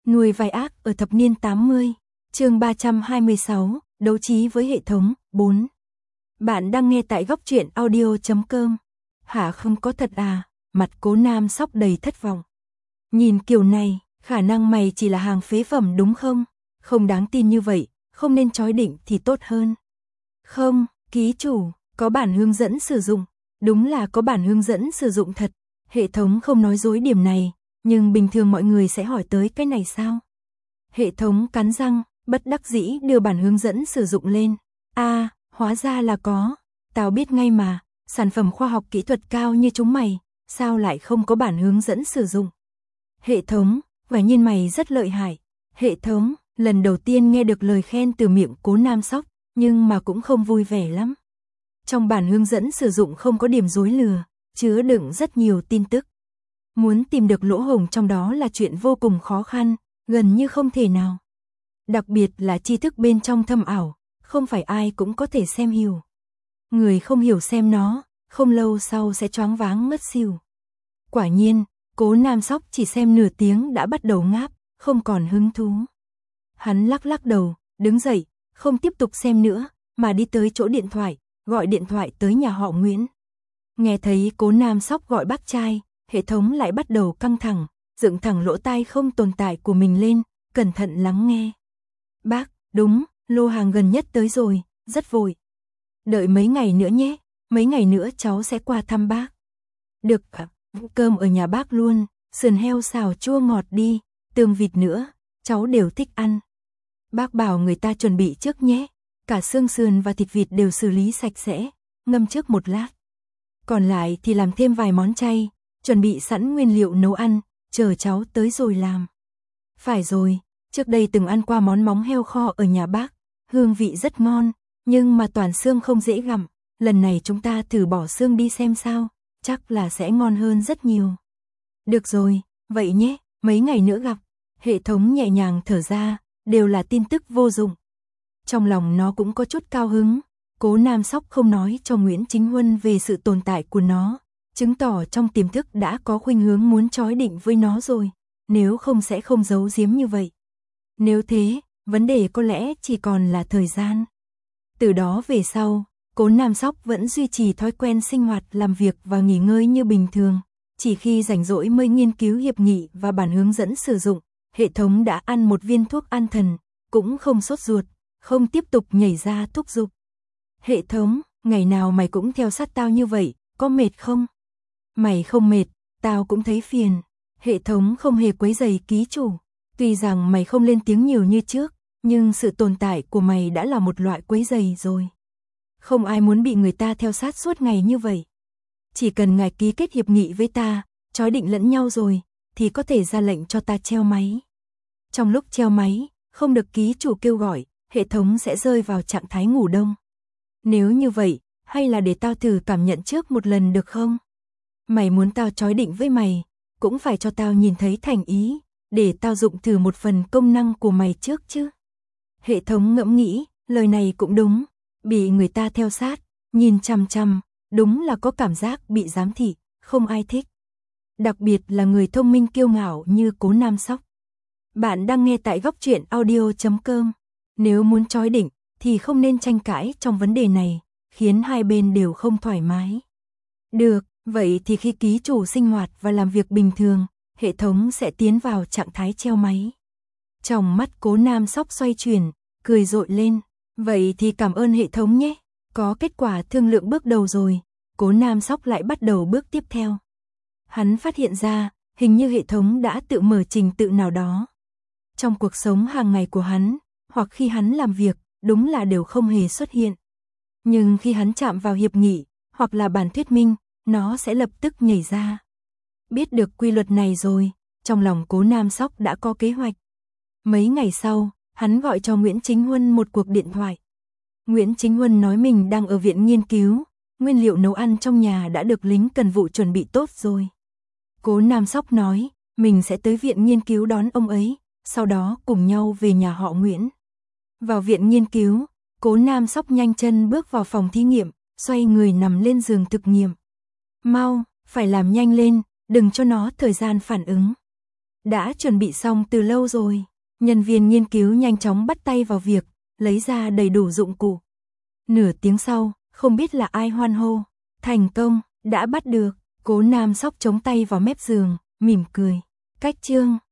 Nuôi vai ác ở thập niên 80, chương 326, đấu trí với hệ thống, 4. Bạn đang nghe tại góc truyện audio.com. Hả, không có thật à? Mặt Cố Nam Sóc đầy thất vọng. Nhìn kiểu này, khả năng mày chỉ là hàng phế phẩm đúng không? Không đáng tin như vậy, không nên trói định thì tốt hơn. Không, ký chủ, có bản hướng dẫn sử dụng. Đúng là có bản hướng dẫn sử dụng thật. Hệ thống không nói dối điểm này, nhưng bình thường mọi người sẽ hỏi tới cái này sao? Hệ thống cắn răng, bất đắc dĩ đưa bản hướng dẫn sử dụng lên. Hóa ra là có. Tao biết ngay mà, sản phẩm khoa học kỹ thuật cao như chúng mày, sao lại không có bản hướng dẫn sử dụng? Hệ thống, quả nhiên mày rất lợi hại. Hệ thống, lần đầu tiên nghe được lời khen từ miệng Cố Nam Sóc, nhưng mà cũng không vui vẻ lắm. Trong bản hướng dẫn sử dụng không có điểm dối lừa, chứa đựng rất nhiều tin tức. Muốn tìm được lỗ hổng trong đó là chuyện vô cùng khó khăn, gần như không thể nào. Đặc biệt là tri thức bên trong thâm ảo, không phải ai cũng có thể xem hiểu. Người không hiểu xem nó, không lâu sau sẽ choáng váng ngất xỉu. Quả nhiên, Cố Nam Sóc chỉ xem nửa tiếng đã bắt đầu ngáp, không còn hứng thú. Hắn lắc lắc đầu, đứng dậy, không tiếp tục xem nữa, mà đi tới chỗ điện thoại, gọi điện thoại tới nhà họ Nguyễn. Nghe thấy Cố Nam Sóc gọi bác trai, hệ thống lại bắt đầu căng thẳng, dựng thẳng lỗ tai không tồn tại của mình lên, cẩn thận lắng nghe. Bác, đúng, lô hàng gần nhất tới rồi, rất vội. Đợi mấy ngày nữa nhé, mấy ngày nữa cháu sẽ qua thăm bác. Được, cơm ở nhà bác luôn, sườn heo xào chua ngọt đi, tương vịt nữa, cháu đều thích ăn. Bác bảo người ta chuẩn bị trước nhé, cả xương sườn và thịt vịt đều xử lý sạch sẽ, ngâm trước một lát. Còn lại thì làm thêm vài món chay, chuẩn bị sẵn nguyên liệu nấu ăn, chờ cháu tới rồi làm. Phải rồi, trước đây từng ăn qua món móng heo kho ở nhà bác, hương vị rất ngon, nhưng mà toàn xương không dễ gặm, lần này chúng ta thử bỏ xương đi xem sao, chắc là sẽ ngon hơn rất nhiều. Được rồi, vậy nhé, mấy ngày nữa gặp. Hệ thống nhẹ nhàng thở ra, đều là tin tức vô dụng. Trong lòng nó cũng có chút cao hứng, Cố Nam Sóc không nói cho Nguyễn Chính Huân về sự tồn tại của nó, chứng tỏ trong tiềm thức đã có khuynh hướng muốn trói định với nó rồi, nếu không sẽ không giấu giếm như vậy. Nếu thế, vấn đề có lẽ chỉ còn là thời gian. Từ đó về sau, Cố Nam Sóc vẫn duy trì thói quen sinh hoạt, làm việc và nghỉ ngơi như bình thường, chỉ khi rảnh rỗi mới nghiên cứu hiệp nghị và bản hướng dẫn sử dụng. Hệ thống đã ăn một viên thuốc an thần, cũng không sốt ruột, không tiếp tục nhảy ra thúc giục. Hệ thống, ngày nào mày cũng theo sát tao như vậy, có mệt không? Mày không mệt, tao cũng thấy phiền. Hệ thống không hề quấy rầy ký chủ. Tuy rằng mày không lên tiếng nhiều như trước, nhưng sự tồn tại của mày đã là một loại quấy rầy rồi. Không ai muốn bị người ta theo sát suốt ngày như vậy. Chỉ cần ngài ký kết hiệp nghị với ta, trói định lẫn nhau rồi, thì có thể ra lệnh cho ta treo máy. Trong lúc treo máy, không được ký chủ kêu gọi, hệ thống sẽ rơi vào trạng thái ngủ đông. Nếu như vậy, hay là để tao thử cảm nhận trước một lần được không? Mày muốn tao trói định với mày, cũng phải cho tao nhìn thấy thành ý, để tao dụng thử một phần công năng của mày trước chứ. Hệ thống ngẫm nghĩ, lời này cũng đúng, bị người ta theo sát, nhìn chằm chằm, đúng là có cảm giác bị giám thị, không ai thích. Đặc biệt là người thông minh kiêu ngạo như Cố Nam Sóc. Bạn đang nghe tại góc truyện audio.com. Nếu muốn trói định, thì không nên tranh cãi trong vấn đề này, khiến hai bên đều không thoải mái. Được, vậy thì khi ký chủ sinh hoạt và làm việc bình thường, hệ thống sẽ tiến vào trạng thái treo máy. Trong mắt Cố Nam Sóc xoay chuyển, cười rộ lên. Vậy thì cảm ơn hệ thống nhé, có kết quả thương lượng bước đầu rồi. Cố Nam Sóc lại bắt đầu bước tiếp theo. Hắn phát hiện ra, hình như hệ thống đã tự mở trình tự nào đó. Trong cuộc sống hàng ngày của hắn, hoặc khi hắn làm việc, đúng là đều không hề xuất hiện. Nhưng khi hắn chạm vào hiệp nghị, hoặc là bản thuyết minh, nó sẽ lập tức nhảy ra. Biết được quy luật này rồi, trong lòng Cố Nam Sóc đã có kế hoạch. Mấy ngày sau, hắn gọi cho Nguyễn Chính Huân một cuộc điện thoại. Nguyễn Chính Huân nói mình đang ở viện nghiên cứu, nguyên liệu nấu ăn trong nhà đã được lính cần vụ chuẩn bị tốt rồi. Cố Nam Sóc nói, mình sẽ tới viện nghiên cứu đón ông ấy, sau đó cùng nhau về nhà họ Nguyễn. Vào viện nghiên cứu, Cố Nam Sóc nhanh chân bước vào phòng thí nghiệm, xoay người nằm lên giường thực nghiệm. Mau, phải làm nhanh lên, đừng cho nó thời gian phản ứng. đã chuẩn bị xong từ lâu rồi. Nhân viên nghiên cứu nhanh chóng bắt tay vào việc, lấy ra đầy đủ dụng cụ. Nửa tiếng sau, không biết là ai hoan hô. Thành công, đã bắt được. Cố Nam Sóc chống tay vào mép giường, mỉm cười. Cách chương